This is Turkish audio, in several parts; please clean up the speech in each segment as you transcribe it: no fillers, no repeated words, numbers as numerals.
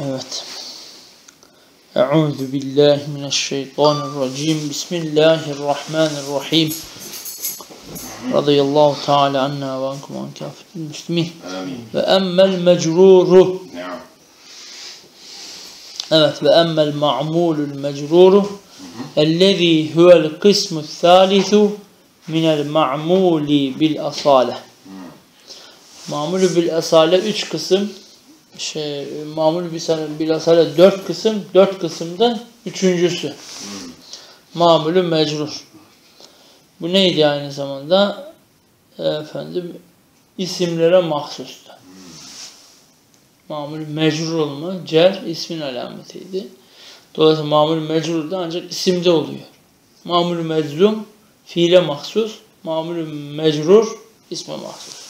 Evet. Euzu billahi mineşşeytanirracim. Bismillahirrahmanirrahim. Radıyallahu teala anna ve ankum an kâfetil müslimin. Ve emmel mecruru. Evet, ve emmel ma'mulul mecruru ellezî huvel kısmu thâlisu minel ma'muli bil asale. Ma'mulü bil asale 3 kısım. Ma'mulü bil asale 4 kısım. 4 kısımda üçüncüsü. Ma'mulü mecrur. Bu neydi aynı zamanda? İsimlere mahsustu. Ma'mulü mecrur olma, cer ismin alametiydi. Dolayısıyla ma'mulü mecrur da ancak isimde oluyor. Ma'mulü meczum fiile mahsus, ma'mulü mecrur isme mahsus.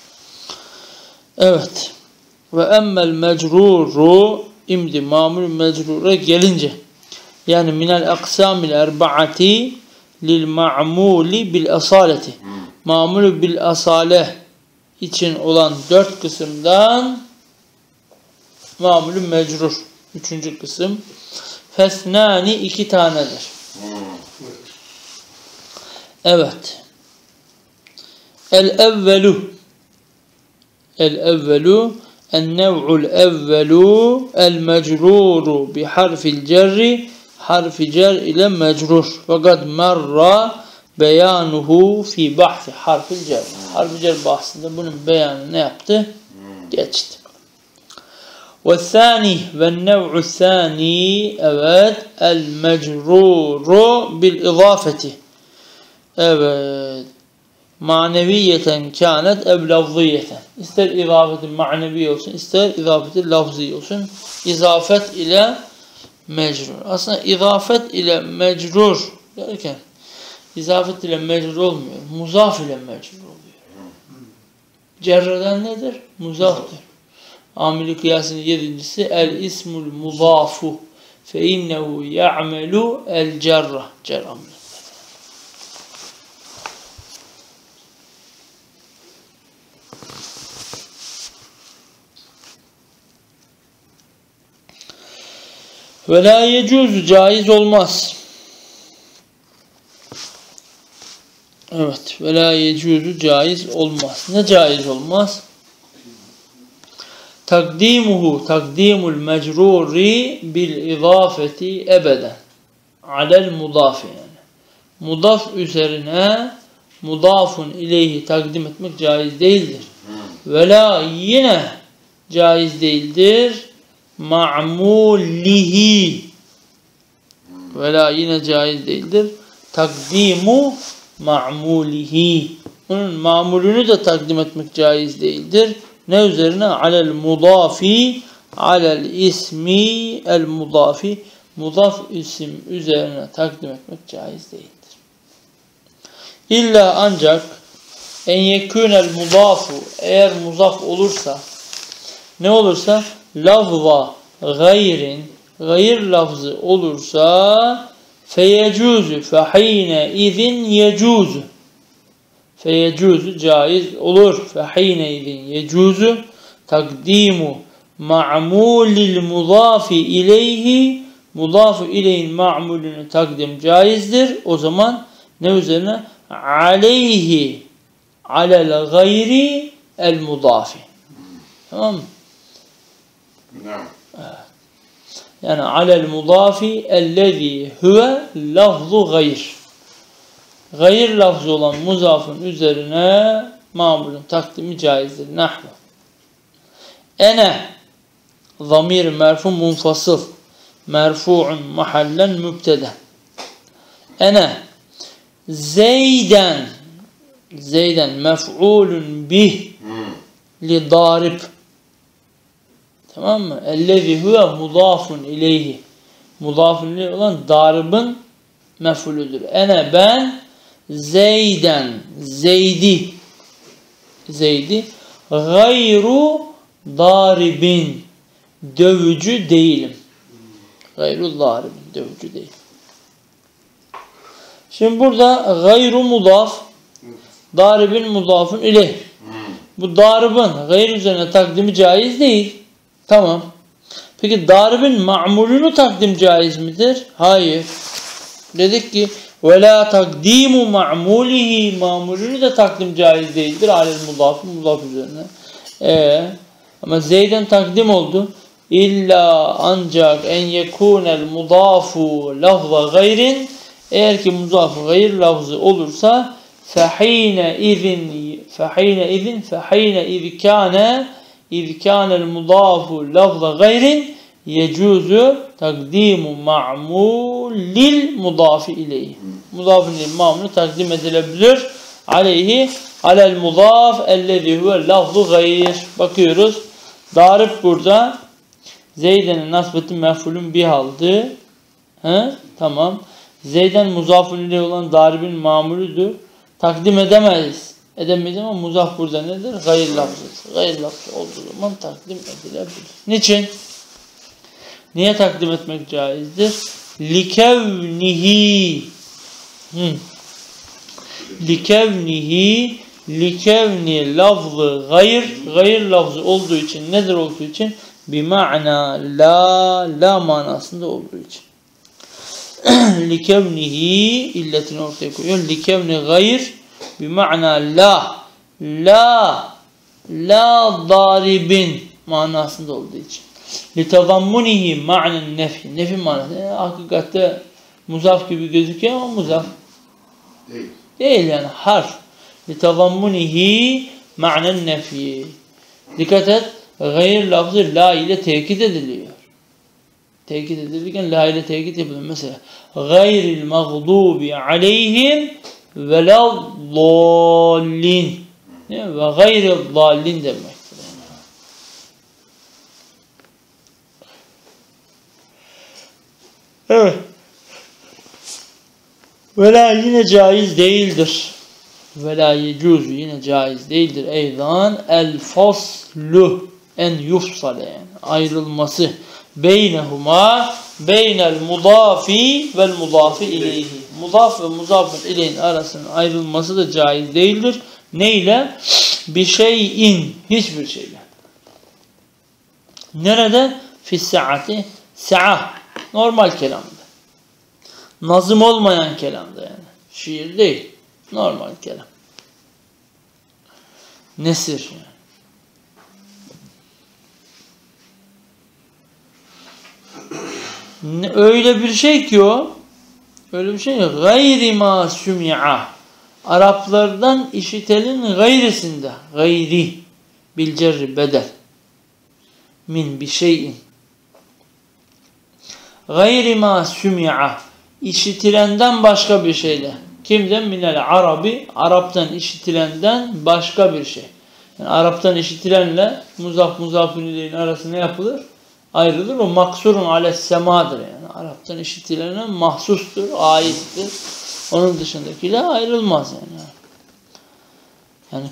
Evet. Ve emmel mecruru, imdi ma'mulü mecrura gelince, yani minel aksamil erbaati lil ma'muli bil asaleti. Ma'mulü bil asale için olan 4 kısımdan ma'mulü mecrur 3. kısım. Fesnani 2 tanedir. Evet. El-evvelu el-nev'ul evvelu el-mecruru bi harfil cerri, harfi cer ile mecrur. Fakat merra beyanuhu fi bahsi harfil cer. Harfi cer bahsinde bunun beyanı ne yaptı? Geçti. Ve thani ve nev'u thani, evet, el-mecruru bil izafeti. Evet. Maneviyeten kânet ev lafziyeten. İster izafeti manevi olsun, ister izafeti lafzi olsun. İzafet ile mecrur. Aslında izafet ile mecrur derken izafet ile mecrur olmuyor. Muzaf ile mecrur oluyor. Cerreden nedir? Muzaftır. Amili kıyasının 7.'si el ismul muzafu fe innehu ya'melu el cerra. Cerra. Ve la yecuzu, caiz olmaz. Evet, ve la yecuzu, caiz olmaz. Ne caiz olmaz? Takdimul mecruri bil izafeti ebeden alel mudafi, yani mudaf üzerine mudafun ileyhi takdim etmek caiz değildir. Ve la, yine caiz değildir ma'mulihi, ve la, yine caiz değildir takdimu ma'mulihi, onun ma'mulünü de takdim etmek caiz değildir. Ne üzerine? Alel mudafi, alel ismi el mudafi, mudaf isim üzerine takdim etmek caiz değildir. İlla ancak en yekûnel mudafu, eğer muzaf olursa, ne olursa? Lafza gayrin, gayr lafzı olursa feyecuzu, fehine izin yecuzu, feyecuzu, caiz olur. Fehine izin yecuzu takdimu ma'mulil mudafi ileyhi, mudafu ileyhin ma'mulünü takdim caizdir. O zaman ne üzerine? Aleyhi alel gayri el mudafi. Tamam mı? Yani alel mudafi ellezî huve lafzu gayr. Gayr lafzı olan muzafın üzerine ma'mulün takdimi caizdir. Nahvu. Ene zamir merfu munfasıl, merfu'un mahallen mübteda. Ene zeyden, zeyden mef'ulun bih li darib. Tamam mı? Ellezî huve mudafun ileyhi. Mudafun ileyhi olan daribin mef'ulüdür. Ene, ben, zeyden, zeydi, zeydi, gayru daribin, dövücü değilim. Gayru daribin, dövücü değilim. Şimdi burada gayru mudaf, daribin mudafun ileyh. Bu daribin gayr üzerine takdimi caiz değil. Tamam. Peki daribin ma'mulunu takdim caiz midir? Hayır. Dedik ki وَلَا تَقْدِيمُ مَعْمُولِهِ ma'mulunu da takdim caiz değildir. Alel mudaf üzerine. Ama Zeyd'den takdim oldu. İlla ancak en yekunel mudafu lafza gayrin, eğer ki mudafı gayr lafzı olursa fehine iz kânel mudafu lafza gayrin yecuzu takdimu ma'mulil mudafi ileyhi. Mudafın ma'mulu takdim edilebilir. Aleyhi alel mudaf ellezî huve lafzu gayr. Bakıyoruz. Darip burada Zeyden'in nasbeti mef'ulün bih aldı. Tamam. Zeyden muzafun ile olan daribin mamuludur. Takdim edemeyiz. Edemeyiz ama muzaf burada nedir? Gayr lafzıdır. Gayr lafzı olduğu zaman takdim edilebilir. Niçin? Niye takdim etmek caizdir? Likevni lafzı gayr lafzı olduğu için, nedir olduğu için? Bima'na la manasında olduğu için. Likevnihi illetini ortaya koyuyor. Likevni gayr bima'na la daribin manasında olduğu için. Litazammunihi ma'nen nefi. Nefi manası. Yani hakikatte muzaf gibi gözüküyor ama muzaf değil yani harf. Litazammunihi ma'nen nefi. Dikkat et. Gayr lafzı la ile tekit ediliyor. Tekit edilirken la ile tekit yapılıyor. Mesela gayril mağdubi aleyhim veleddallin. Ve gayril dallin demektir. Evet. Vela yine caiz değildir. Vela yecuzu yine caiz değildir. Eydan el faslu en yufsale yani ayrılması beynehuma beynel mudafi vel mudafi ileyhi. Mudaf ve mudafın ileyhin arasının ayrılması da caiz değildir. Neyle? Bir şeyin, hiçbir şeyle. Nerede? Fis-saati, sa'a. Normal kelamda. Nazım olmayan kelamda yani. Şiir değil. Normal kelam. Nesir yani. Öyle bir şey ki o, öyle bir şey yok. Gayri ma sümi'a. Araplardan işitenin gayrisinde. Gayri. Bilcerri bedel. Min bir şeyin. Gayri ma sümi'a. İşitilenden başka bir şeyle. Kimden? Minel arabi. Araptan işitilenden başka bir şey. Yani Araptan işitilenle muzafun ileyhin arası ne yapılır? Ayrılır. O maksurun ales semadır yani. Araptan işitilene mahsustur, aittir. Onun dışındakiyle ayrılmaz yani. Yani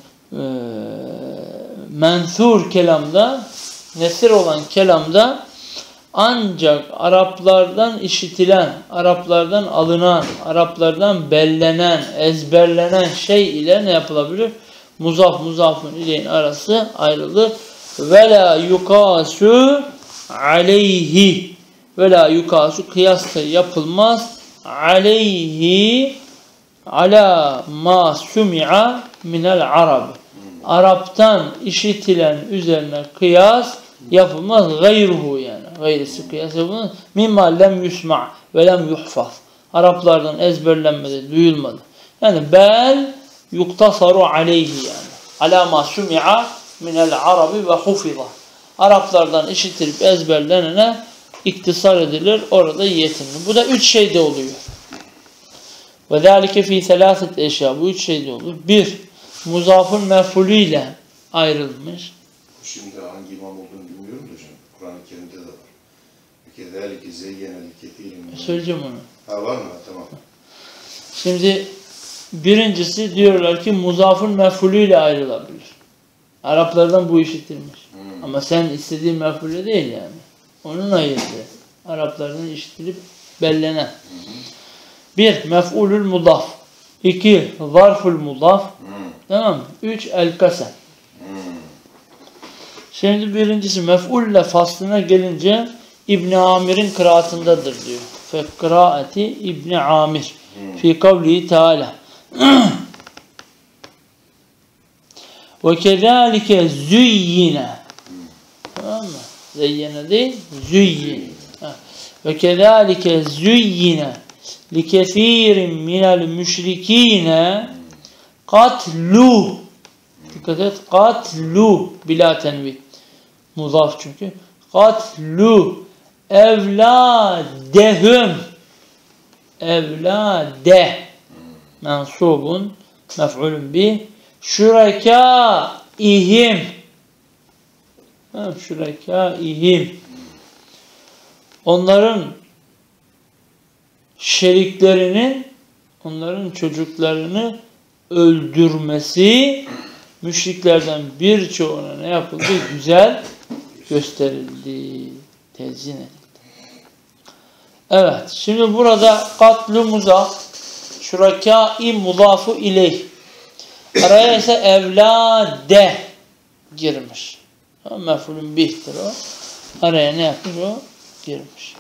menthur kelamda, nesir olan kelamda ancak Araplardan işitilen, Araplardan alınan, Araplardan bellenen, ezberlenen şey ile ne yapılabilir? Muzafun ileyhin arası ayrılır. Ve la yukasu aleyhi. Ve la yukasu kıyas da yapılmaz. Aleyhi ala ma sumi'a minel arab. Araptan işitilen üzerine kıyas yapılmaz. Gayruhu yani. Gayrisi kıyas yapılmaz. Mimma lem yusma' ve lem yuhfaz. Araplardan ezberlenmedi, duyulmadı. Yani bel yuktasaru aleyhi yani. Ala ma sumi'a minel arabi ve hufiza. Araplardan işitilip ezberlenene iktisar edilir. Orada yetinir. Bu da 3 şeyde oluyor. Ve zâlike fî selâset eşya. Bu 3 şeyde olur. 1. Muzafın mef'ulüyle ayrılmış. Şimdi hangi imam olduğunu bilmiyorum da hocam. Kur'an-ı Kerim'de de var. Peki zâlike zeyyenel kefîrin. Söyleyeceğim onu. Ha var mı? Tamam. Şimdi birincisi diyorlar ki muzafın mef'ulüyle ayrılabilir. Araplardan bu işitilmiş. Ama sen istediğin mef'ulü değil yani. Onun ayırdı. Araplardan işitilip bellenen. 1. Mef'ulül mudaf. 2. Zarful mudaf. Tamam mı? 3. El-kasem. Şimdi birincisi mef'ulle faslına gelince İbn Amir'in kıraatındadır diyor. Fe kıraati İbn Amir fi kavlihi Teala. Ve kezalike züyyine. Tamam mı? Zeyyene değil, züyyin. Ve kezalike züyyine li kesirin minel müşrikine katlu. Dikkat et. Katlu bila tenvih. Muzaf çünkü. Katlu evladehum. Evlade mensubun mef'ulun bi şurekaihim. Şurekaihim. Onların şeriklerinin, onların çocuklarını öldürmesi müşriklerden birçoğuna ne yapıldı? Güzel gösterildi. Tezyin edildi. Evet. Şimdi burada katlu muzaf, şurakâ-i muzafu ileyh. Araya ise evlade girmiş. Mef'ulün bihtir o. Araya ne yapmış o? Girmiş.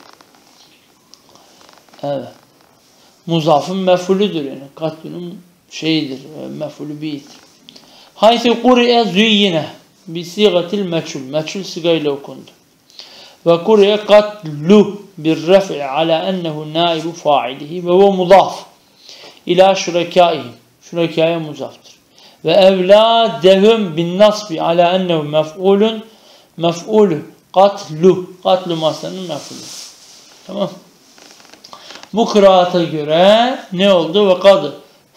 Evet. Muzafın mef'ulüdür yani. Katlunun şeyidir. Mef'ulü bihtir. Haythu kuri'e züyyine bi sigatil meçhul. Meçhul sigayla okundu. Ve kuri'e katlu bir ref'i ala ennehu naibu fa'ilihi ve o muzaf ila şurekâihim. Şurekâya muzaftır. Ve evlâdehum bin nasbi ala ennehu mef'ulü katlu. Katlu maslanın mef'ulü. Tamam. Bu kıraata göre ne oldu? Ve kad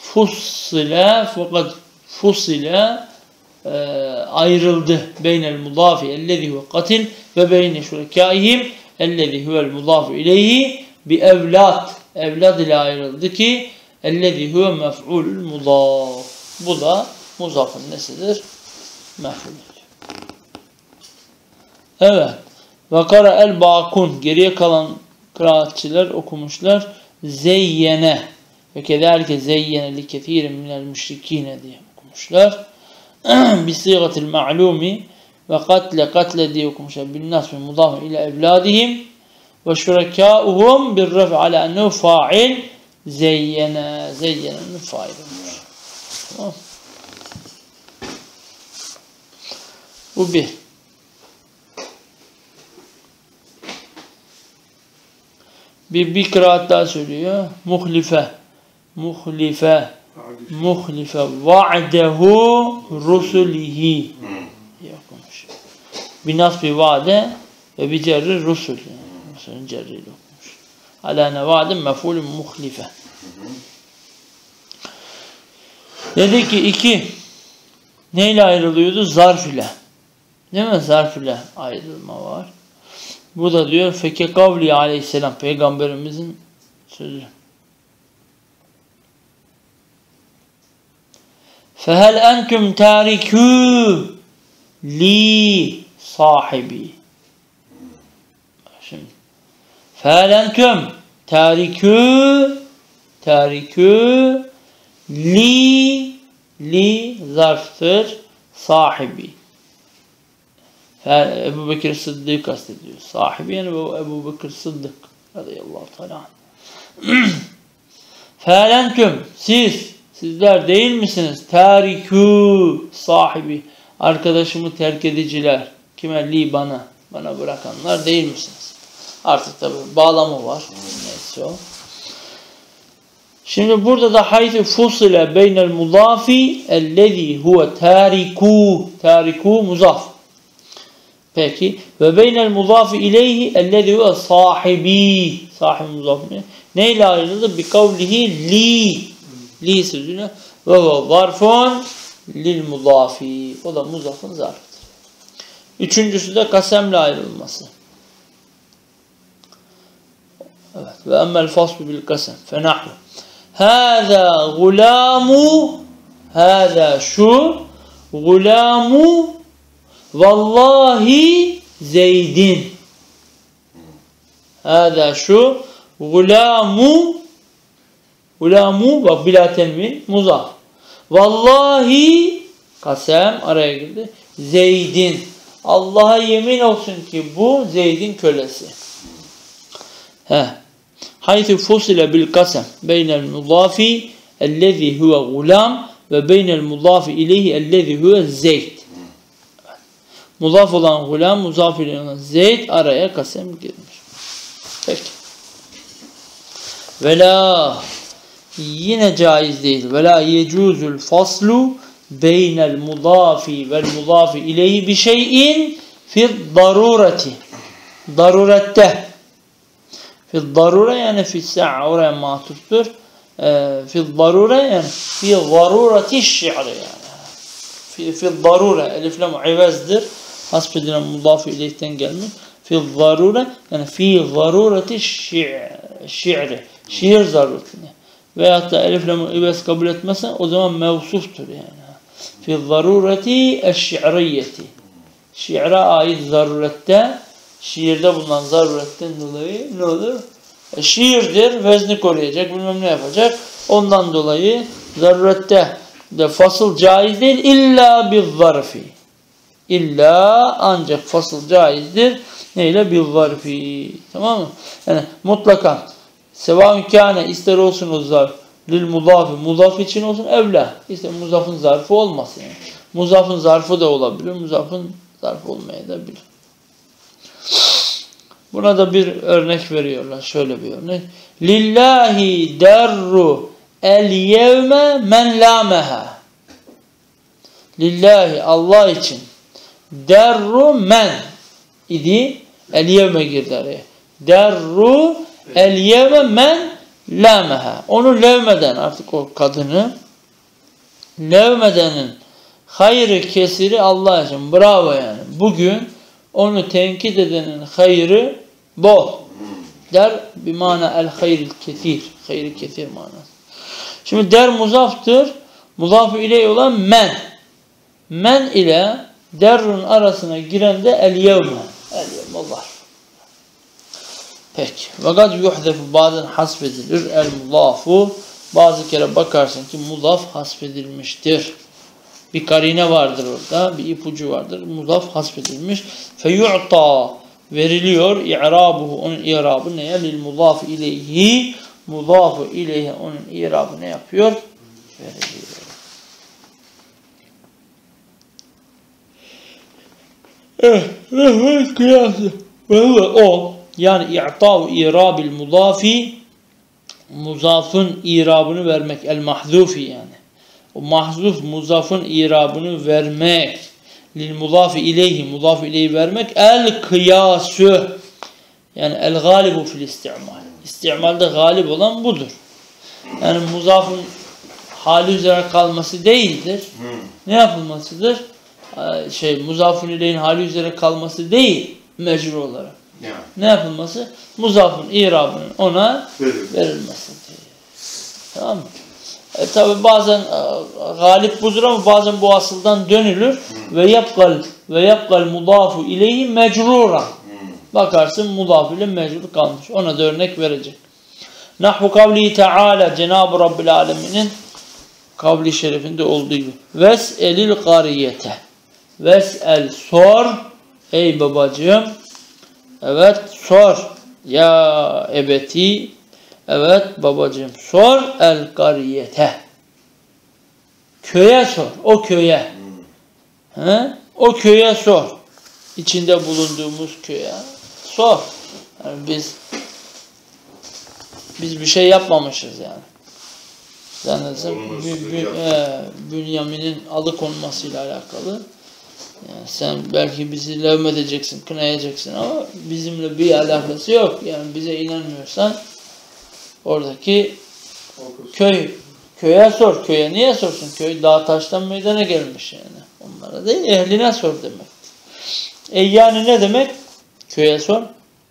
fusile ayrıldı. Beynel mudafi ellezî huve katil ve beyne şurekâihim ellezî huvel mudafi ileyhi bi evlad. Evlad ile ayrıldı ki ellezî huve mef'ulül mudaf. Bu da muzafın nesidir? Mef'ulüdür. Evet. Ve kara el bakun. Geriye kalan kıraatçiler okumuşlar. Zeyyene. Ve kederke zeyyene li kethirin minel müşrikine diye okumuşlar. Bisigatil ma'lumi ve katle diye okumuşlar. Bin nasbi mudafun ila evladihim ve şurekâuhum bir ref ala ennehu fa'il zeyyene. Zeyyene'nin fa'il olmuş. Tamam. Bu bir. Bir kıraat daha söylüyor. Muhlife va'dehu rusulihi diye okumuş. Binasbi va'de ve bir cerri rusul. Rusulün cerriyle okumuş. Alâne va'din mef'ulün muhlife. Dedi ki iki. Neyle ayrılıyordu? Zarf ile. Değil mi? Zarf ile ayrılma var. Bu da diyor feke kavli aleyhisselam peygamberimizin sözü. Fehel entum tarikû li sahibi. Şimdi fehel entum tarikû li zarftır sahibi. Ebu Bekir Sıddık kastediyor. Sahibi yani Ebu Bekir Sıddık radıyallahu teala. Felentum sizler değil misiniz? Tarikû sahibi arkadaşımı terk ediciler. Kime? Li bana bırakanlar değil misiniz? Artık tabi bağlamı var. Neyse o. Şimdi burada da haythu fusile beynel mudafi ellezî huve tarikû muzaf. Peki. Ve beynel muzafi ileyhi ellezî huve sahibi. Sahibi muzaf ne? Neyle ayrıldı? Bi kavlihi li sözüne ve huve zarfun lil muzafi. O da muzafın zarfıdır. Üçüncüsü de kasemle ayrılması. Evet. Ve emmel faslu bil kasem. Fenahlu. Hâzâ gulâmu hâzâ şu gulâmu vallahi Zeydin. Hâzâ şu gulâmu bak bila tenvin muzaf. Vallahi kasem araya girdi. Zeydin. Allah'a yemin olsun ki bu Zeyd'in kölesi. Haythu fusile bil kasem beynel mudafi ellezî huve gulam ve beynel mudafi ileyhi ellezî huve Zeyd. Mudaf olan gulam, muzaf ile olan Zeyd araya kasem girmiş. Peki. Vela yine caiz değil. Vela yecuzul faslu beynel mudafi vel mudafi ileyhi bir şeyin fi darureti. Darurette. Fi darure yani fi sa'a oraya matuftur. Fi darure yani fi darureti şi'ri yani. Fi darure elif lam ivezdir. Hasbedilen mudafi ileyhten gelmiş. Fi darure yani fi darureti şi'ri. Şiir zaruretine. Veyahut da elif lam ivez kabul etmezsen o zaman mevsuftur yani. Fi zarureti eşşi'riyeti. Şiire ait zarurette, şiirde bulunan zaruretten dolayı ne olur? Şiirdir, vezni koruyacak, bilmem ne yapacak. Ondan dolayı zarurette de fasıl caiz değil. İlla bil zarfi. İlla ancak fasıl caizdir. Neyle? Bil zarfi. Tamam mı? Yani mutlaka sevaun kâne ister olsun o zarf. Lil mudafi, mudaf için olsun evla. İşte muzafın zarfı olmasın yani. Muzafın zarfı da olabilir, muzafın zarfı olmayabilir. Buna da bir örnek veriyorlar. Şöyle bir örnek. Lillahi derru el yevme men lâmeha. Lillahi Allah için derru men idi. El yevme girdi araya. Derru el yevme men lâmeha. Onu levmeden artık o kadını levmedenin hayrı kesiri Allah için. Bravo yani. Bugün onu tenkit edenin hayrı bol. Der bir mana el hayril kesir. Hayrı kesir manası. Şimdi der muzaftır. Muzaf-ı ileyh olan men. Men ile derrun arasına giren de el yevme. El yevme Allah. Peki. Fakat yuhdefu bazen hasfedilir. El mudafu. Bazı kere bakarsın ki mudaf hasfedilmiştir. Bir karine vardır orada. Bir ipucu vardır. Mudaf hasfedilmiş. Feyu'ta veriliyor. İ'rabuhu. Onun i'rabı neye? Lil mudaf ileyhi. Mudafu ileyhi. Onun i'rabı ne yapıyor? Veriliyor. Evet. Kıyası. O. Yani i'ta'u i'rabil mudafi muzafın i'rabını vermek. El mahzufi yani. O mahzuf muzafın i'rabını vermek. Lil mudafi ileyhi. Mudafi ileyhi vermek. El kıyasü. Yani el galibu fil isti'mal. İsti'malde galip olan budur. Yani muzafın hali üzere kalması değildir. Ne yapılmasıdır? Muzafın ileyhin hali üzere kalması değil. Mecbur olarak. Yani. Ne yapılması? Muzafın i'rabının ona verilmesidir. Tamam mı? Tabi bazen galip budur ama bazen bu asıldan dönülür. Ve yapgal mudafu ileyhi mecruran. Bakarsın mudaf ile mecrur kalmış. Ona da örnek verecek. Nahvu kavli Teala Cenab-ı Rabbil Alemin'in kavli şerifinde olduğu gibi. Ves'elil gariyete. Ves'el sor. Ey babacığım. Evet sor. Ya ebeti. Evet babacığım sor. El gariyete. Köye sor. O köye. O köye sor. İçinde bulunduğumuz köye sor. Yani biz bir şey yapmamışız yani. Zannedersem Bünyamin'in alıkonmasıyla alakalı. Yani sen belki bizi levmedeceksin, kınayacaksın ama bizimle bir alakası yok. Yani bize inanmıyorsan oradaki köye sor. Köye niye sorsun? Köy dağ taştan meydana gelmiş yani. Onlara değil, ehline sor demek. Yani ne demek? Köye sor.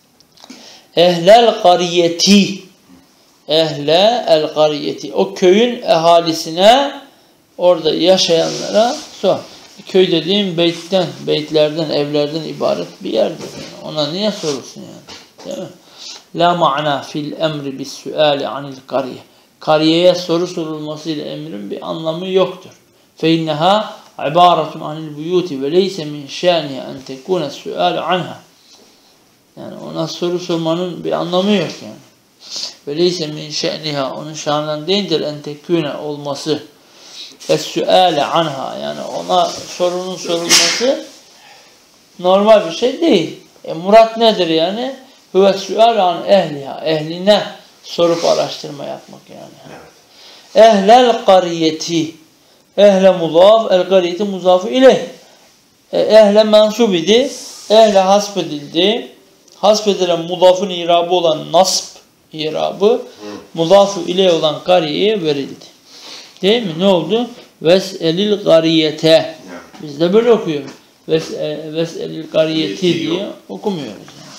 Ehlel kariyeti. Ehle el kariyeti. O köyün ehalisine, orada yaşayanlara sor. Köy dediğim beytlerden, evlerden ibaret bir yerdir. Yani. Ona niye sorursun yani? Değil mi? La ma'na fil emri bis suali anil kariye. Kariyeye soru sorulmasıyla emrin bir anlamı yoktur. Fe inneha ibaretun anil buyuti ve leyse min şaniha en tekune su'alu anha. Yani ona soru sormanın bir anlamı yok yani. Ve leyse min şaniha, onun şanından değildir en tekune olması. Es-su'ale anha, yani ona sorunun sorulması normal bir şey değil. Murat nedir yani? Huve su'ale an ehliha, ehline sorup araştırma yapmak yani. Ehlel qariyeti, ehle muzaf, el qariyeti muzafu ileyh. Ehle mensub idi, ehle hasbedildi. Hasbedilen muzafın irabı olan nasb irabı, muzafu ileyh olan qariyeye verildi. Değil mi? Ne oldu? Ves'elil qariyete. Biz de böyle okuyoruz. Ves'elil qariyeti diye okumuyoruz. Yani.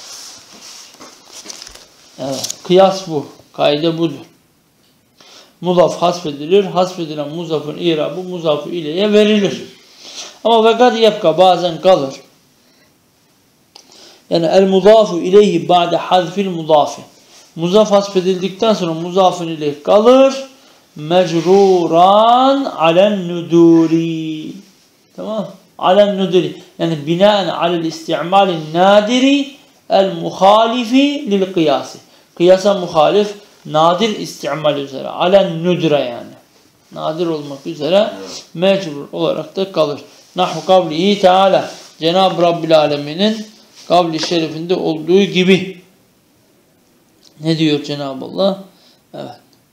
Evet. Kıyas bu. Kaide budur. Muzaf hasfedilir. Hasfedilen muzafın irabı muzafı ileye verilir. Ama fakat yapka bazen kalır. Yani el muzafu ileyhi ba'de hazfil muzafi. Muzaf hasfedildikten sonra muzafın ileyh kalır. Mecruran alen nuduri. Tamam. Alen nuduri. Yani binaen alel isti'malin nadiri el muhalifi lil kıyasi. Kıyasa muhalif nadir isti'mal üzere. Alen nudra yani. Nadir olmak üzere mecbur olarak da kalır. Nahu kavlihi teala. Cenab-ı Rabbil Alemin'in kavli şerifinde olduğu gibi. Ne diyor Cenab-ı Allah? Evet.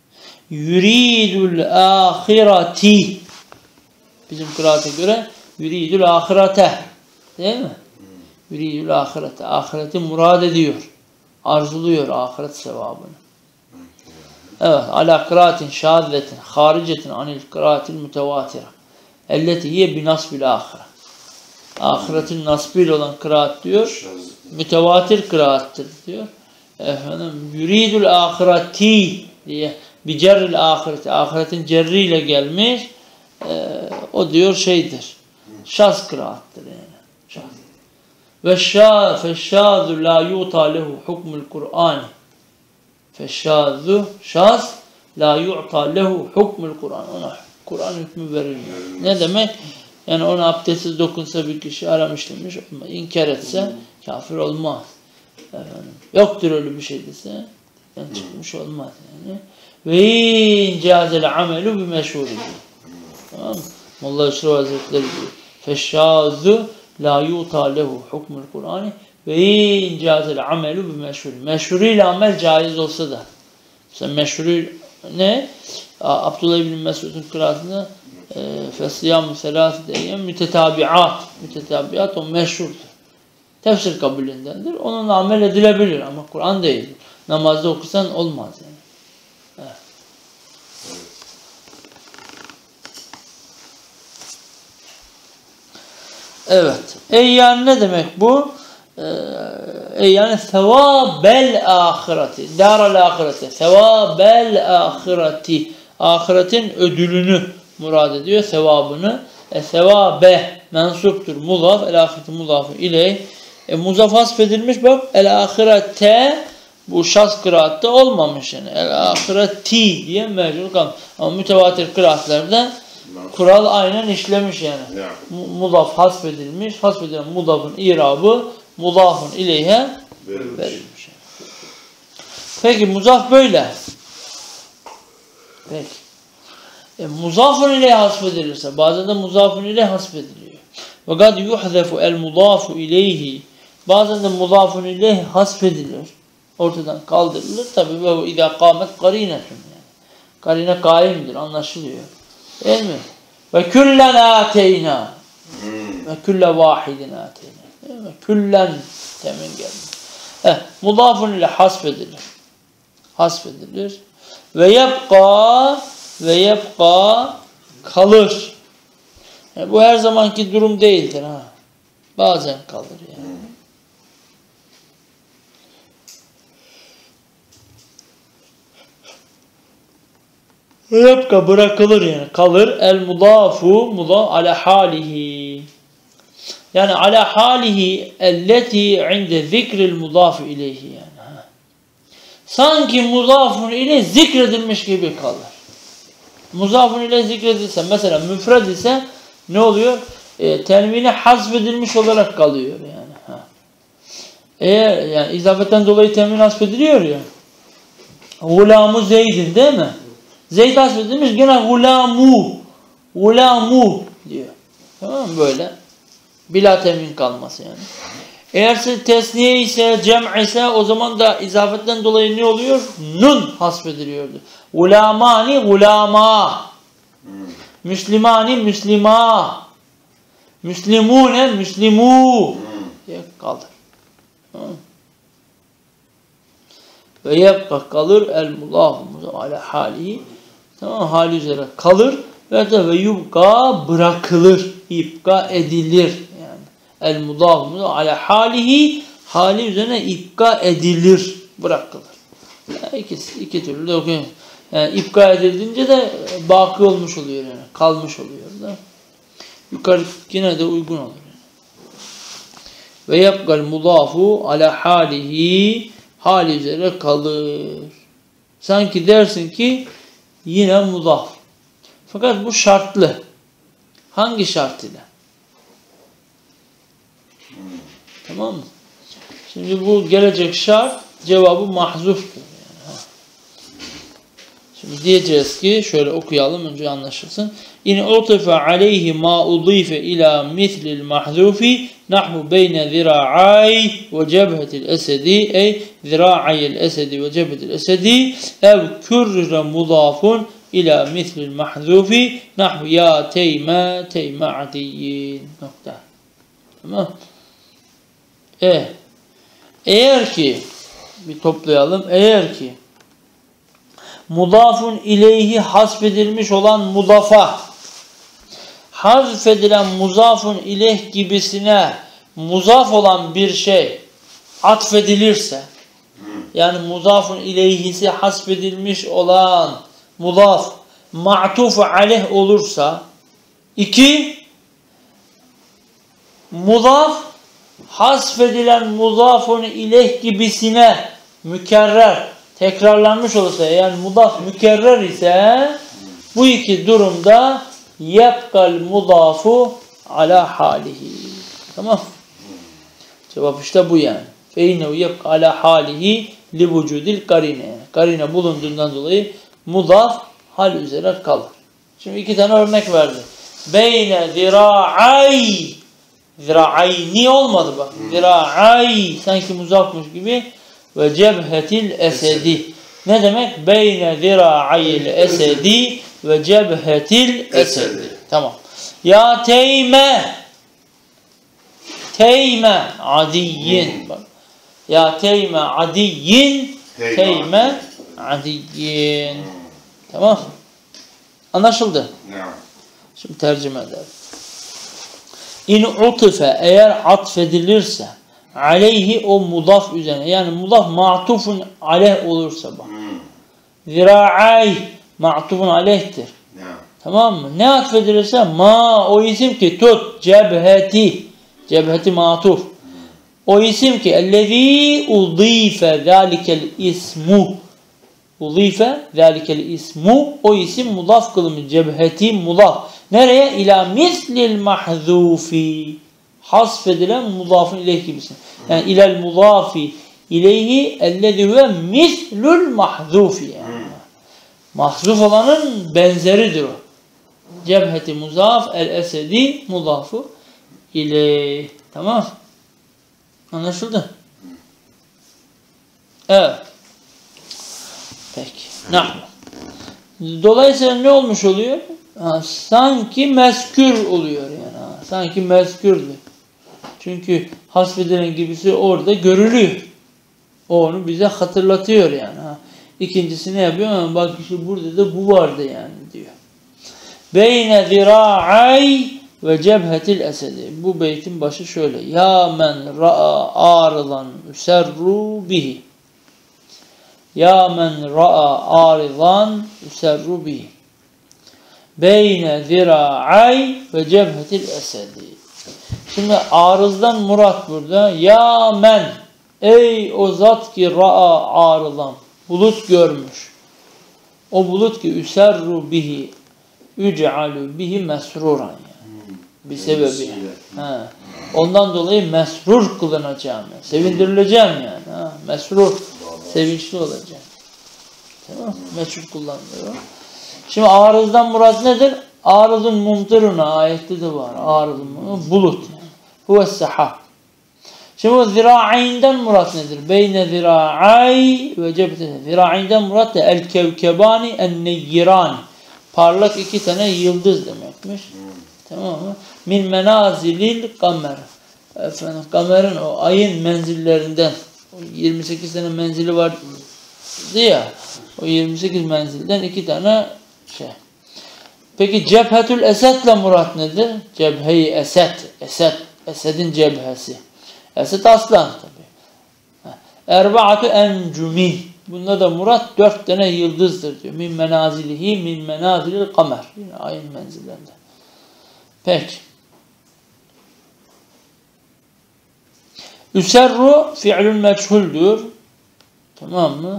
Yuridul ahireti. Bizim kıraate göre yuridul ahirete. Değil mi? Yuridul ahirete. Ahireti murad ediyor. Arzuluyor ahiret sevabını. Evet. Ala kıraatin şahadetin haricetin anil kıraatil mütevatira. Elleti hiye binasbil ahire. Ahiretin nasbiyle olan kıraat diyor. Mütevatir kıraattir diyor. Efendim yuridul ahireti diye bicerril ahireti. Ahiretin cerriyle gelmiş. O diyor şeydir. Şaz kıraattır yani. Şaz. Ve feşşâzu la yu'ta lehu hukmul Kur'an. Feşşâzu şaz la yu'ta lehu hukmul Kur'an. Ona Kur'an hükmü verilmiyor. Ne demek? Yani ona abdestsiz dokunsa bir kişi aramışlamış, inkar etse kafir olmaz. Efendim, yoktur öyle bir şey dese yani çıkmış olmaz yani. Ve incazel amelu bi meşhur. Tamam mı? Molla Hüsrev Hazretleri diyor. Feşşâzu la yuta lehu hukmul Kur'an ve incazel amelu bi meşhur. Meşhuriyle amel caiz olsa da. Mesela meşhuri ne? Abdullah İbni Mesud'un kıraatında fesiyam selâsi deyen mütetabiat. Mütetabiat o meşhurdur. Tefsir kabulündendir. Onunla amel edilebilir ama Kur'an değil. Namazda okusan olmaz yani. Evet. Evet. Yani ne demek bu? Yani sevâbel ahireti. Dâral ahireti. Sevâbel ahireti. Ahiretin ödülünü murad ediyor. Sevabını. Sevâbe mensuptur. Muzaf. El ahireti muzafı ileyh. Muzaf hasfedilmiş bak. El ahirete bu şahs kıraatte olmamış yani. El ahireti diye mecbur kalmış. Ama mütevatir kıraatlerde kural aynen işlemiş yani. Muzaf hasfedilmiş. Hasfedilen muzafın irabı muzafın ileyhe verilmiş. Peki muzaf böyle. Peki. Muzafın ileyhe hasfedilirse bazen de muzafın ileyhe hasfediliyor. Ve kad yuhzefu el muzafu ileyhi. Bazen de muzafun ileyhi hasfedilir. Ortadan kaldırılır. Tabi ve izâ kâmet karînetun yani. Karine kaimdir, anlaşılıyor. Değil mi? Ve küllen âteyna. Ve külle vâhidin âteyna. Ve küllen temin geldi. Mudafun ile hasfedilir. Hasfedilir. Ve yebqa kalır. Yani bu her zamanki durum değildir ha. Bazen kalır yani. Yebqa bırakılır yani. Kalır. El mudafu mudaf ala halihi. Yani ala halihi elleti inde zikril mudafu ileyhi yani. Sanki mudafun ile zikredilmiş gibi kalır. Muzafun ile zikredilse mesela müfred ise ne oluyor? Tenvini hazfedilmiş olarak kalıyor yani. Ha. Eğer yani izafetten dolayı tenvin hasfediliyor ya. Gulamu Zeyd'in değil mi? Zeyd hasfedilmiş gene gulamu. Gulamu diyor. Tamam mı böyle? Bila tenvin kalması yani. Eğer tesniye ise, cem ise o zaman da izafetten dolayı ne oluyor? Nun hasfediliyordu. Gulamani gulama. Müslimani müslima. Müslimune müslimu diye kalır. Ve yebqa kalır el mudafı ala halihi. Tamam, hali üzere kalır ve yubqa bırakılır. İbqa edilir yani. El mudafı ala halihi, hali üzerine ibqa edilir, bırakılır. Yani iki türlü de okuyun. Yani ibqa edilince de baki olmuş oluyor yani. Kalmış oluyor da. Yukarı yine de uygun olur. Ve yebqal mudafu ala halihi, hali üzere kalır. Sanki dersin ki yine mudaf. Fakat bu şartlı. Hangi şart ile? Tamam mı? Şimdi bu gelecek şart cevabı mahzuftur. Yani. Şimdi diyeceğiz ki şöyle okuyalım önce anlaşılsın. İn utifa aleyhi ma udife ila mislil mahzufi nahvu beyne zira'ay ve cebhetil esedi ey zira'ayil esedi ve cebhetil esedi ev kürre mudafun ila mislil mahzufi nahvu ya teyme teyme adiyyin. Nokta. Tamam. Eğer ki bir toplayalım. Eğer ki mudafun ileyhi hasfedilmiş olan mudafa hazfedilen muzafun ileyh gibisine muzaf olan bir şey atfedilirse, yani muzafun ileyhisi hasfedilmiş olan mudaf ma'tuf aleyh olursa, 2 mudaf hasfedilen muzafun ileyh gibisine mükerrer tekrarlanmış olursa, yani mudaf mükerrer ise, bu iki durumda yebqal mudafu ala halihi. Tamam. Cevap işte bu yani. Fe innehu yebqa ala halihi li vücudil karine. Karine bulunduğundan dolayı mudaf hal üzere kalır. Şimdi iki tane örnek verdi. Beyne zira'ay. Zira'ayni olmadı bak. Zira'ay sanki muzafmış gibi. Ve cebhetil esedi. Ne demek? Beyne zira'ayil esedi ve cebhetil esedi. Tamam. Ya teyme. Teyme adiyyin. Bak. Ya teyme adiyyin. Teyme adiyyin. Tamam. Anlaşıldı. Şimdi tercüme edelim. İn utife, eğer atfedilirse aleyhi, o mudaf üzerine, yani mudaf ma'tufun aleyh olursa bak. Zira'ay ma'tufun aleyhtir. Tamam mı? Ne atfedilirse ma, o isim ki tut, cebheti, cebheti ma'tuf. O isim ki ellezî udife zâlikel ismu, udife zâlikel ismu, o isim mudaf kılınmış, cebheti mudaf. Nereye? İlâ mislil mahzûfi, hasfedilen mudafın ileyh gibisin. Yani ilel mudafi ileyhi ellezî ve mislul mahzûfi, yani. Mahzuf olanın benzeridir o. Cebheti muzaf, el esedi mudafu ileyh. Tamam. Anlaşıldı? Evet. Peki. Nahnu. Dolayısıyla ne olmuş oluyor? Sanki mezkür oluyor yani. Sanki mezkürdü. Çünkü hasfedilen gibisi orada görülüyor. O onu bize hatırlatıyor yani. İkincisi ne yapıyor? Ama bak işte burada da bu vardı yani diyor. Beyne zira'ay ve cebhetil esedi. Bu beytin başı şöyle. Ya men ra'a aridan üserru bihi. Ya men ra'a aridan üserru bihi. Beyne zira'ay ve cebhetil esedi. Şimdi arızdan murat burada. Ya men, ey o zat ki ra'a arızan, bulut görmüş. O bulut ki üserru bihi, üce'alu bihi mesruran yani. Bir sebebi. Ha. Ondan dolayı mesrur kılınacağım. Yani. Sevindirileceğim yani. Ha. Mesrur. Sevinçli olacağım. Tamam. Meçhul kullanılıyor. Şimdi arızdan murat nedir? Arızın mumtiruna ayette de var. Arızın bulut. Yani. Huve sahab. Şimdi o zira'inden murat nedir? Beyne zira'ay ve cebetine. Zira'inden murat da el kevkebani en neyyirani. Parlak iki tane yıldız demekmiş. Tamam mı? Min menazilil kamer. Efendim, kamerin o ayın menzillerinden. O 28 tane menzili var ya. O 28 menzilden iki tane şey. Peki cebhetül esedle murat nedir? Cebhe-i esed. Esedin cebhesi. Esed aslan tabi. Erba'atü encumin. Bunda da murat 4 tane yıldızdır diyor. Min menazilihi min menazilil kamer. Yine ayın menzillerinde. Peki. Üserru fi'lül meçhuldür. Tamam mı?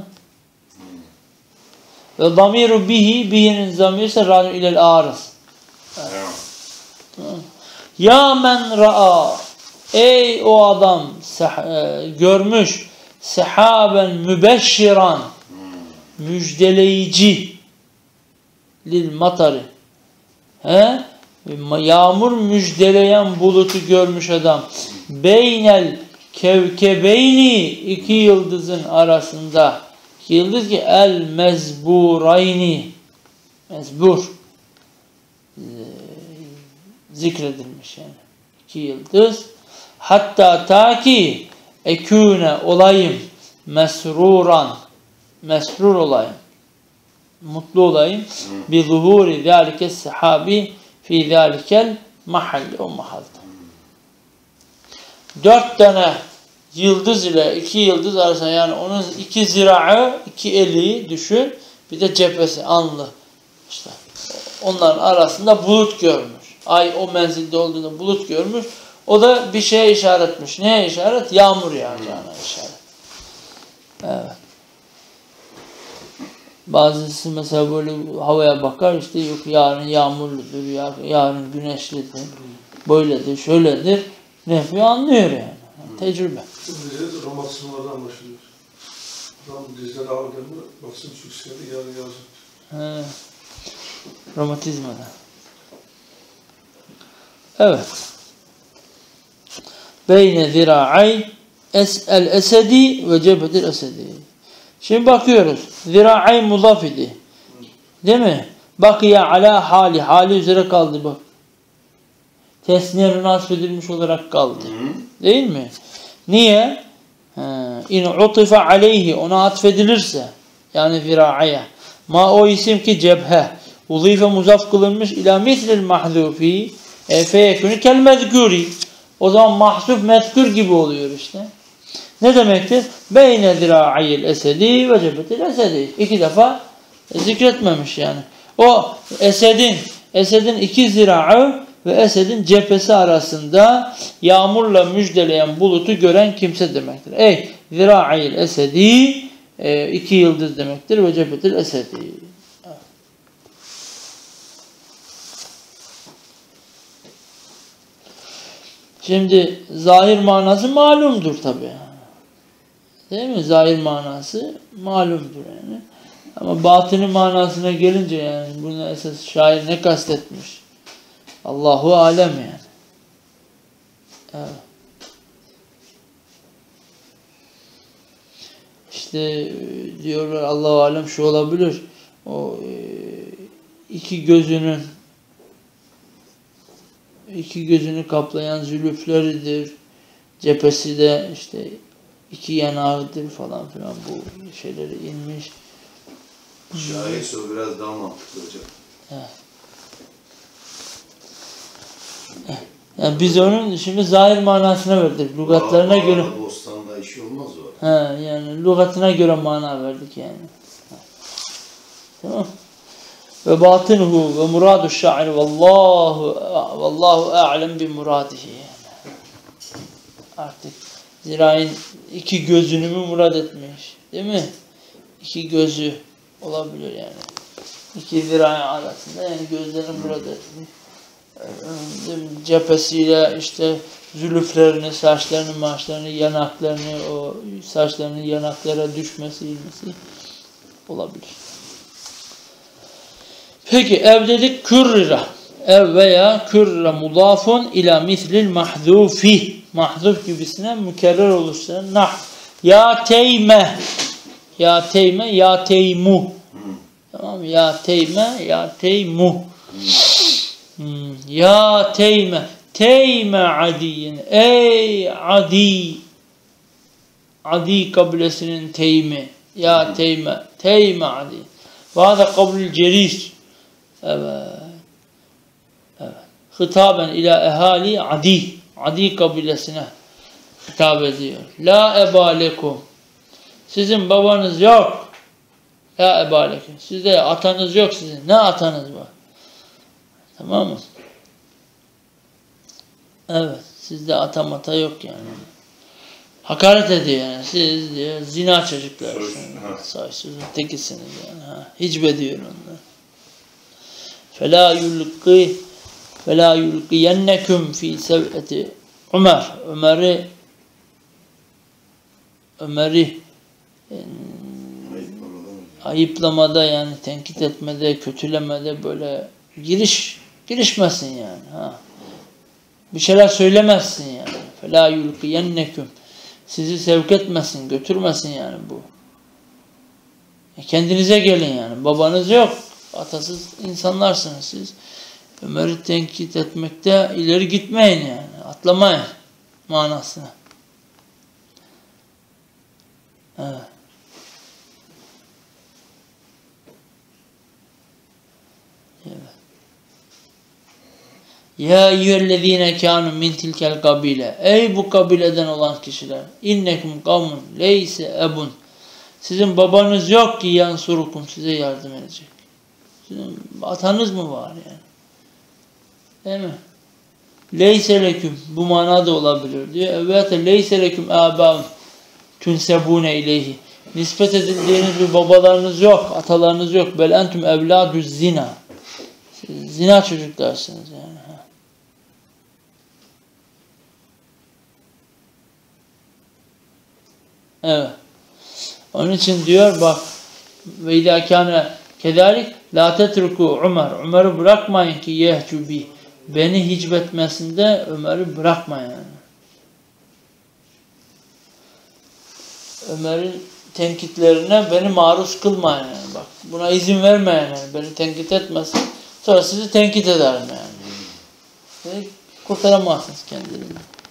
Ve damiru bihi'nin zamiri ise râcu ilel arız. Tamam. Ya men ra'a, ey o adam görmüş sehaben mübeşşiran, müjdeleyici lil matari. Yağmur müjdeleyen bulutu görmüş adam. Beynel kevkebeyni, iki yıldızın arasında. Yıldız ki el mezburayni, mezbur zikredilmiş yani. İki yıldız. Hatta ta ki ekûne olayım mesruran, mesrur olayım, mutlu olayım bi zuhuri zâlike sahabi fi zâlikel mahalli, o mahalde. 4 tane yıldız ile 2 yıldız arasında, yani onun 2 zirağı, 2 eli düşün, bir de cephesi, alnı. İşte onların arasında bulut görmüş. Ay o menzilde olduğunda bulut görmüş. O da bir şeye işaretmiş. Neye işaret? Yağmur yağacağına işaret. Evet. Bazısı mesela böyle havaya bakar, işte yok yarın yağmurludur, yarın güneşlidir, böyledir, şöyledir. Nef'i anlıyor yani. Tecrübe. Dizide romatizmalardan başlıyor. Adam dizleri ağrıdığında baksın yükseldi, yarın yazın. Romatizmadan. Evet. Beyne zira'ay el esedi ve cebhetil esedi. Şimdi bakıyoruz. Zira'ay muzaf idi. Değil mi? Bakiya ala hali. Hali üzere kaldı bak. Tesniye nasip edilmiş olarak kaldı. Değil mi? Niye? İn utifa aleyhi, ona atfedilirse, yani zira'aya. Ma o isim ki cebhe. Uzife muzaf kılınmış ila mislil mahzufi. Feyekûnü kel mezgûri. O zaman mahzuf mezgûr gibi oluyor işte. Ne demektir? Beyne zira'ayil esedi ve cebhetil esedi. 2 defa zikretmemiş yani. O esedin 2 zirağı ve esedin cephesi arasında yağmurla müjdeleyen bulutu gören kimse demektir. Ey zira'ayil esedi, 2 yıldız demektir ve cebhetil esedi. Şimdi zahir manası malumdur tabi. Değil mi? Zahir manası malumdur yani. Ama batini manasına gelince yani bunu esas şair ne kastetmiş? Allahu alem yani. Evet. İşte diyorlar Allahu alem şu olabilir. O 2 gözünü kaplayan zülüfleridir. Cephesi de işte 2 yanağıdır falan filan, bu şeyleri inmiş. Şahit o biraz daha mantıklı hocam. Evet. Yani biz onun şimdi zahir manasına verdik. Lügatlarına göre. Bostan'da işi olmaz o. Yani lügatına göre mana verdik yani. Tamam. Ve batinuhu ve muradu şair vallahu a'lem bi muradihi. Artık zirain 2 gözünü mü murad etmiş? Değil mi? 2 gözü olabilir yani. 2 zirain arasında yani gözlerini murad etmiş. cephesiyle işte zülüflerini, saçlarını, maçlarını, yanaklarını, o saçlarının yanaklara düşmesi, inmesi olabilir. Peki ev dedik kürrira. Ev veya kürrira mudafun ila mislil mahzufi. Mahzuf gibisine mükerrer olursa nah. Ya teyme. Ya teyme, ya teymu. Tamam mı? Ya teyme, ya teymu. Ya teyme. Teyme adiyin. Ey adi. Adi kabilesinin teymi. Ya teyme. Teyme adi. Ve hâzâ kablül ceris. Evet. Evet. Hitaben ila ehali adi. Adi kabilesine hitap ediyor. La ebalekum. Sizin babanız yok. La ebalekum. Sizde atanız yok sizin. Ne atanız var? Tamam mı? Evet. Sizde ata yok yani. Hakaret ediyor yani. Siz diyor zina çocuklarsınız. Soysuzun tekisiniz yani. Ha. Hicbe diyor onlar. فَلَا يُلْقِيَنَّكُمْ ف۪ي سَوْءَةِ Ömer'i ayıplamada yani tenkit etmede, kötülemede böyle girişmesin yani. Ha. Bir şeyler söylemezsin yani. فَلَا يُلْقِيَنَّكُمْ sizi sevk etmesin, götürmesin yani bu. Kendinize gelin yani. Babanız yok. Atasız insanlarsınız siz. Ömer'i tenkit etmekte ileri gitmeyin yani. Atlamayın manasına. Evet. Evet. Ya eyyühellezine kânû min tilkel kabile. Ey bu kabileden olan kişiler. İnnekum kavmun leyse ebun. Sizin babanız yok ki yansurukum size yardım edecek. Sizin atanız mı var yani? Değil mi? Leyse leküm bu manada olabilir diyor. Evet leyse leküm âbâun tunsebûne ileyhi. Nispet edildiğiniz bir babalarınız yok, atalarınız yok. Bel entüm evlâdüz zina. Siz zina çocuklarsınız yani. Evet. Onun için diyor bak ve idâ kâne kedâlik lâ tetruku Ömer. Ömer'i bırakmayın ki yehcubi. Beni hicvetmesinde Ömer'i bırakma yani. Ömer'in tenkitlerine beni maruz kılma yani. Bak buna izin verme yani. Beni tenkit etmesin. Sonra sizi tenkit ederim yani. Kurtaramazsınız kendinizi.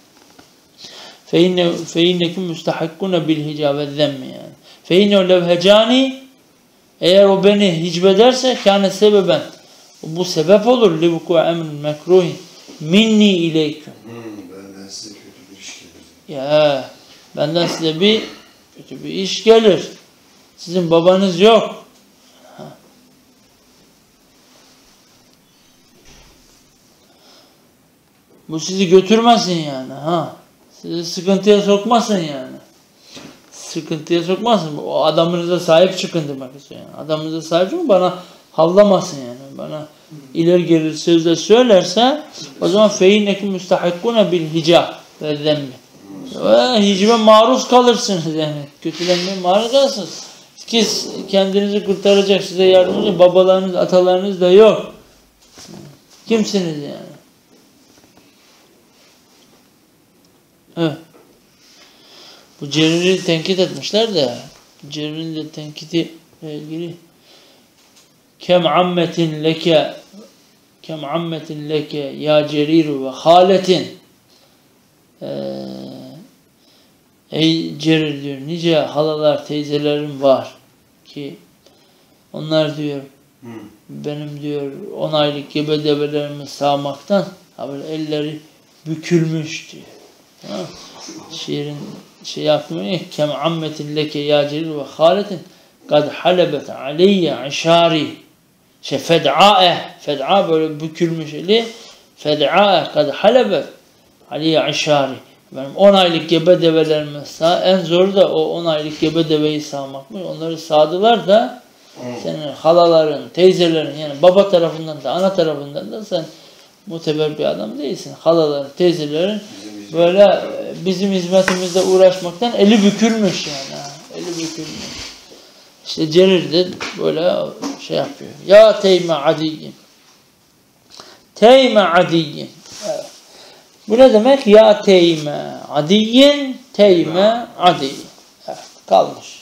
فَاِنَّكُمْ مُسْتَحَكُّنَ بِالْهِجَا وَالذَّمِّ yani. فَاِنَّهُ لَوْ هَجَانِي eğer o beni hicvederse kâne sebeben. Bu sebep olur. لِبُكُوا اَمْرٍ مَكْرُوهٍ minni ileyküm. Benden size kötü bir iş gelir. Ya benden size kötü bir iş gelir. Sizin babanız yok. Ha. Bu sizi götürmesin yani. Ha. Sizi sıkıntıya sokmasın yani. Sıkıntıya sokmasın. O adamınıza sahip çıkın demek istiyor yani. Adamınıza sahip çıkın bana havlamasın yani. Bana ileri geri sözler söylerse o zaman feyinnekum müstahikkune bil hica ve zemmi. Hicve maruz kalırsınız yani. Kötülenmeye maruz kalırsınız. Ki kendinizi kurtaracak, size yardım edecek babalarınız, atalarınız da yok. Kimsiniz yani? Evet. Bu Cerir'i tenkit etmişler de Cerir'in de tenkiti ile ilgili kem ammetin leke ya Ceriru ve haletin ey Cerir diyor nice halalar teyzelerim var ki onlar diyor benim diyor 10 aylık gebe develerimi sağmaktan böyle elleri bükülmüş diyor. Şiirin aklıma kem ammetin leke ya Celil ve haletin kad halebet aleyye işari fed'a böyle bükülmüş eli fed'a kad halebet aleyye işari benim 10 aylık gebe develerimi en zoru da o 10 aylık gebe deveyi sağmakmış. Onları sağdılar da senin halaların, teyzelerin yani baba tarafından da ana tarafından da sen Muteber bir adam değilsin. Halaların, teyzelerin Bizim böyle bizim hizmetimizde uğraşmaktan eli bükülmüş yani. Eli bükülmüş. İşte Cerir de böyle şey yapıyor. Ya teyme adiyyin. Teyme adiyyin. Evet. Bu ne demek? Ya teyme adiyyin, teyme adiyyin. Evet, kalmış.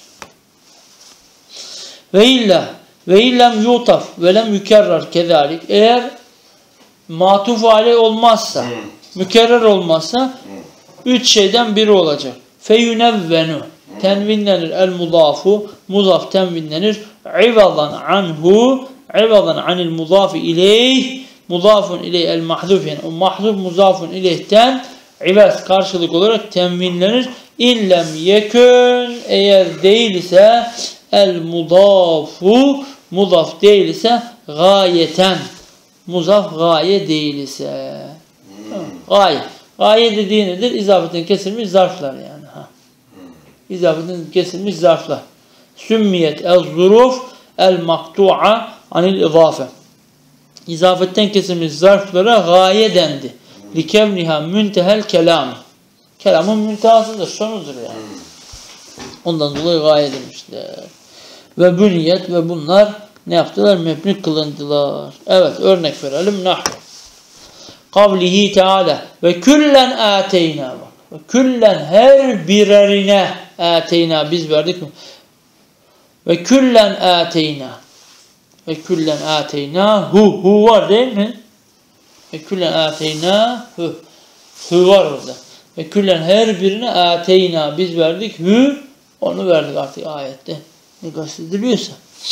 Ve illem yutaf ve lem yükerrer kezalik. Eğer matuf aleyh olmazsa, mükerrer olmazsa 3 şeyden biri olacak. Feyunevvenu. Tenvinlenir el mudafu. Mudaf tenvinlenir. İvadan anhu. İvadan anil mudafi ileyh. Mudafun ileyh el mahzuf. Yani o mahzuf mudafun ileyhten ivaz karşılık olarak tenvinlenir. İllem yekün. Eğer değil ise el mudafu. Mudaf değil ise gayeten. Muzaf gaye değil ise. Gaye. Gaye dediği nedir? İzafetten kesilmiş zarflar yani. İzafetten kesilmiş zarflar. Sümmiyet el-zuruf el-maktu'a anil izafe. İzafetten kesilmiş zarflara gaye dendi. Likevniha müntehel kelami. Kelamın müntehasıdır, sonudur yani. Ondan dolayı gaye demişler. Ve bünyet ve bunlar ne yaptılar? Mebni kılındılar. Evet, örnek verelim. Nahv. Kavlihi Teala ve küllen ateyna bak. Ve küllen her birerine ateyna biz verdik mi? Ve küllen ateyna. Ve küllen ateyna hu var değil mi? Ve küllen ateyna hu. Hu var orada. Ve küllen her birine ateyna biz verdik hu. Onu verdik artık ayette. Ne kastediliyorsa.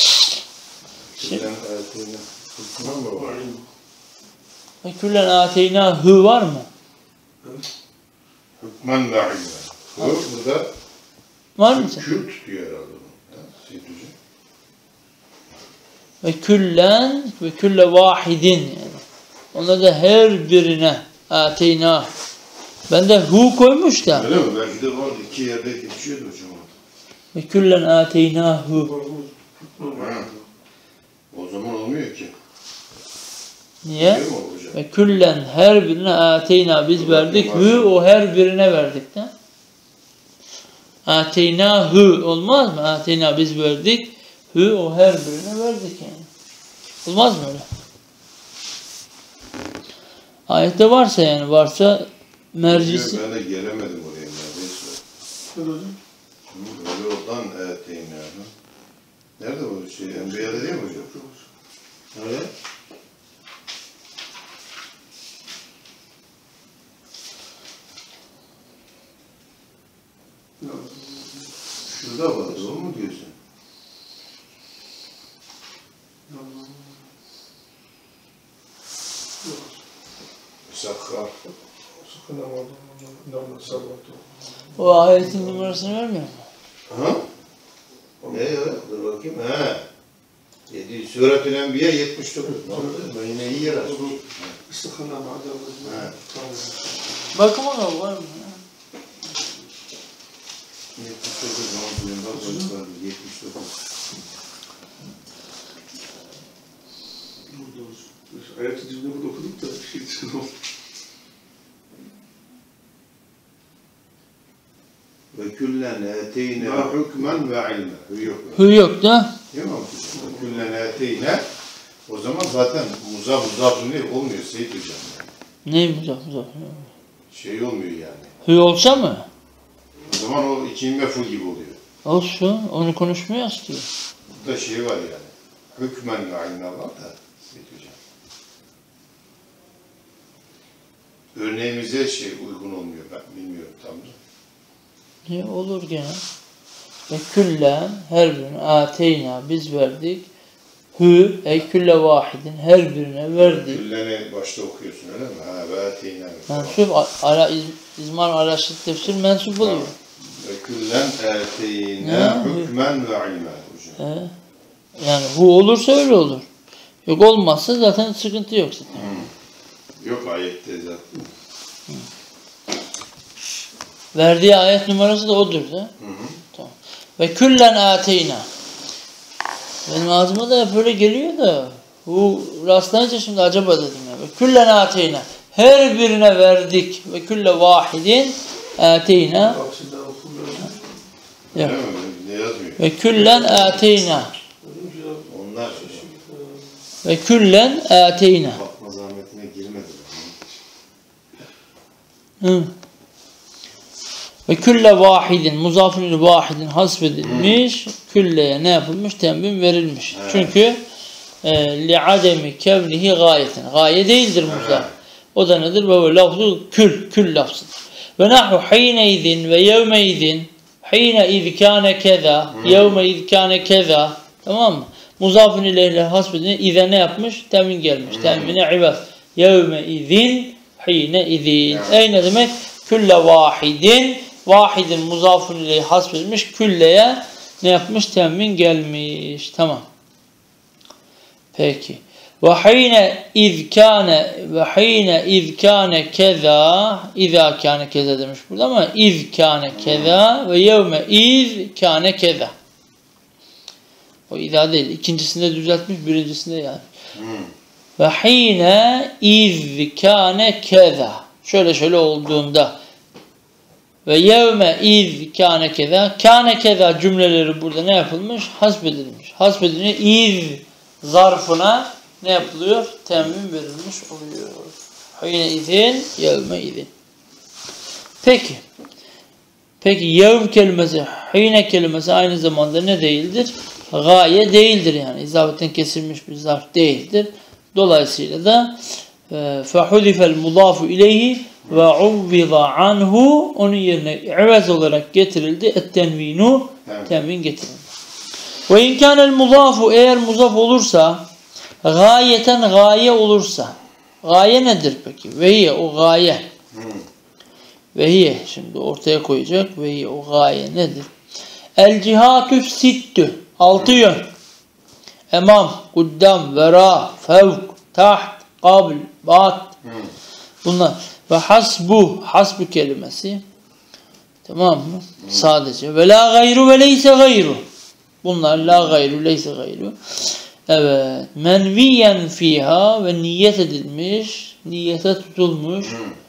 Ve küllen ateyna hu var mı? Hükmen ve ilmen. Burada var mı? Kül tutuyor herhalde bunu. Ve küllen ve külle vahidin yani. Ona da her birine ateyna. Ben de hu koymuş da. Öyle mi? Belki de vardı. 2 yerde geçiyordu hocam. Ve küllen ateyna hu. O zaman olmuyor ki. Niye? Ve küllen her birine ateyna biz verdik. Hu o her birine verdik de. Ateyna hu olmaz mı? Ateyna biz verdik. Hu o her birine verdik yani. Olmaz mı öyle? Ayette varsa yani varsa mercisi. Ben de gelemedim oraya neredeyse. Öyle oradan ateyna. Nerede bu şey? Enbiya'da değil mi hocam? Nerede? Şurada var, doğru mu diyorsun? Sakkar. O ayetin numarasını vermiyor mu? Ha? Ne ya? Dur bakayım. Ha. Surat-ül Enbiya 79. Ben yine iyi yer açtım. Bakın ona var mı? 79. Hayatı cümle burada okuduk da bir şey için oldu. Ve küllen eteyne hükmen ve ilme. Hu yok da. Değil mi? Ve küllen eteyne. O zaman zaten muzaf ne olmuyor Seyit Hocam. Ne muzaf? Şey olmuyor yani. Hu olsa mı? O zaman o ikinci meful gibi oluyor. Olsun. Onu konuşmuyoruz ki. Burada şey var yani. Hükmen ve ilme var da Seyit Hocam. Örneğimize şey uygun olmuyor, ben bilmiyorum tam da. Ne olur gene? Ve küllen her birine ateyna biz verdik. Hu ey külle vahidin her birine verdik. Külleni başta okuyorsun öyle mi? Ha ve ateyna. Mensup İzmar araştırıp tefsir mensup oluyor. Ve küllen ateyna hükmen ve ilmen hocam. Yani hu olursa öyle olur. Yok olmazsa zaten sıkıntı yok zaten. Yok ayette zaten. Verdiği ayet numarası da odur da. Tamam. Ve küllen ateyna. Benim ağzıma da hep böyle geliyor da bu rastlayınca şimdi acaba dedim ya. Ve küllen ateyna. Her birine verdik. Ve külle vahidin ateyna. Aksinde okulları. Yok. Ne yazmıyor? Ve küllen ateyna. Onlar Ve küllen ateyna. bakma zahmetine girmediler. Hı. Ve külle vahidin, muzafirli vahidin hasbedilmiş, külleye ne yapılmış? Tembih verilmiş. Evet. Çünkü li'ademi kevnihi gayetin. Gaye değildir muzaf. O da nedir? Ve lafzu kül lafzıdır. Ve nahu hine izin ve yevme izin, hine iz kâne keza, yevme iz kâne keza. Tamam mı? Muzafin ileyhle hasbedilmiş, ize ne yapmış? Temin gelmiş. Temine ibaz. Yevme izin, hine izin. Ey ne demek? Külle vahidin. Vahidin muzafun ileyhi hasbedilmiş. Külleye ne yapmış? Temin gelmiş. Tamam. Peki. Ve hine iz kâne keza, izâ kâne keza demiş burada ama iz kâne keza ve yevme iz kâne keza. O izâ değil. İkincisinde düzeltmiş, birincisinde yani. Ve hine iz kâne keza. Şöyle olduğunda ve yevme iz kâne keza. Kâne keza cümleleri burada ne yapılmış? Hasbedilmiş. Hasbedilmiş. İz zarfına ne yapılıyor? Temin verilmiş oluyor. Hine izin, yevme izin. Peki yevm kelimesi, hine kelimesi aynı zamanda ne değildir? Gaye değildir yani. İzabetten kesilmiş bir zarf değildir. Dolayısıyla da فَحُذِفَ الْمُضَافُ اِلَيْهِ وَعُوِّضَ anhu onun yerine evaz olarak getirildi. Et-tenvinu tenvin getirildi. Ve inkânel muzafu eğer muzaf olursa gayeten gaye olursa gaye nedir peki? Vehiye o gaye. Vehiye şimdi ortaya koyacak. Vehiye o gaye nedir? El cihatü sittü 6 yön. Emam, kuddam, vera, fevk, taht, kabl, bat. Bunlar. Ve hasbu kelimesi. Tamam mı? Sadece. Ve la gayru ve leyse gayru. Bunlar la gayru, leyse gayru. Evet. Menviyen fiha ve niyet edilmiş, niyete tutulmuş.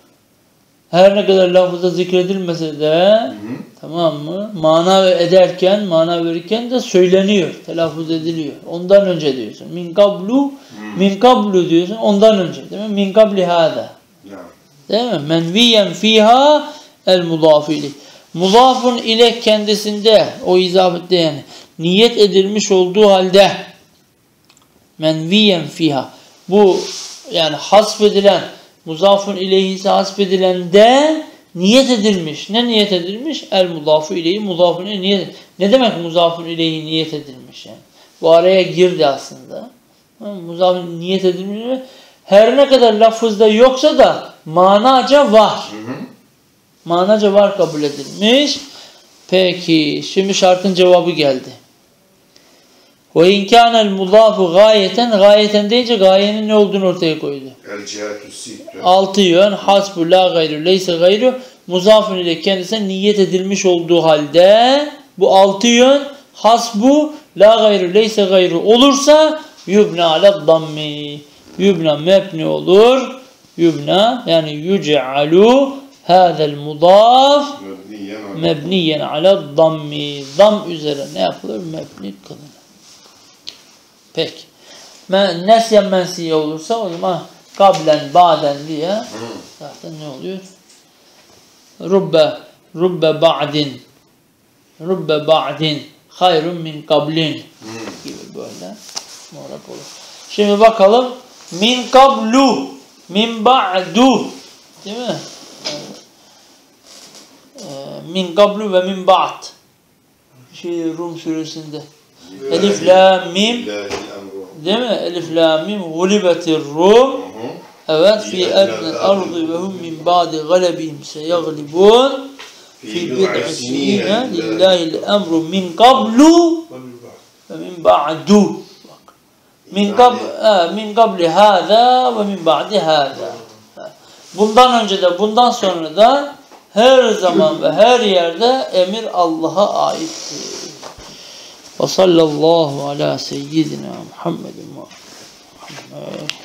Her ne kadar lafızda zikredilmese de tamam mı? Mana ederken, mana verirken de söyleniyor, telaffuz ediliyor. Ondan önce diyorsun. Min kablu diyorsun. Ondan önce, değil mi? Min kabli hâdâ. Değil mi? Menviyen fiha el mudafu ileyh. Mudafun ile kendisinde o izafette yani niyet edilmiş olduğu halde menviyen fiha. Bu yani hasbedilen muzafun ileyhisi hasbedilen de niyet edilmiş. Ne niyet edilmiş? El mudafu ileyhi muzafun ileyhi niyet. Ne demek muzafun ileyhi niyet edilmiş yani? Bu araya girdi aslında. Muzafun niyet edilmiş. Her ne kadar lafızda yoksa da manaca var. Manaca var kabul edilmiş. Peki şimdi şartın cevabı geldi. Ve inkânel mudafu gayeten deyince gayenin ne olduğunu ortaya koydu. El cihatü sittü. 6 yön. Hasbu la gayru leyse gayru. Muzafun ile kendisine niyet edilmiş olduğu halde bu 6 yön hasbu la gayru leyse gayru olursa yubna ala dammi. Yubna mebni olur. Yubna yani yuce'alu hâzel mudaf mebniyen ala dammi. Dam üzere ne yapılır? Mebni kılınır. Peki. Nesyen mensiye olursa o zaman kablen, baden diye zaten ne oluyor? Rubbe ba'din hayrun min kablin gibi böyle muğlak olur. Şimdi bakalım min kablu min ba'du değil mi? Min kablu ve min ba'd Rum suresinde Elif la mim değil mi? Elif la mim gulibetir Rum evet fi erdil ardı ve hum min ba'di galebihim seyaglibun fi bid'i sinine lillahil emru min kablu ve min ba'du min kabli hâzâ ve min ba'di hâzâ. Bundan önce de bundan sonra da her zaman ve her yerde emir Allah'a aittir. Ve sallallahu ala seyyidina Muhammedin ve Muhammed.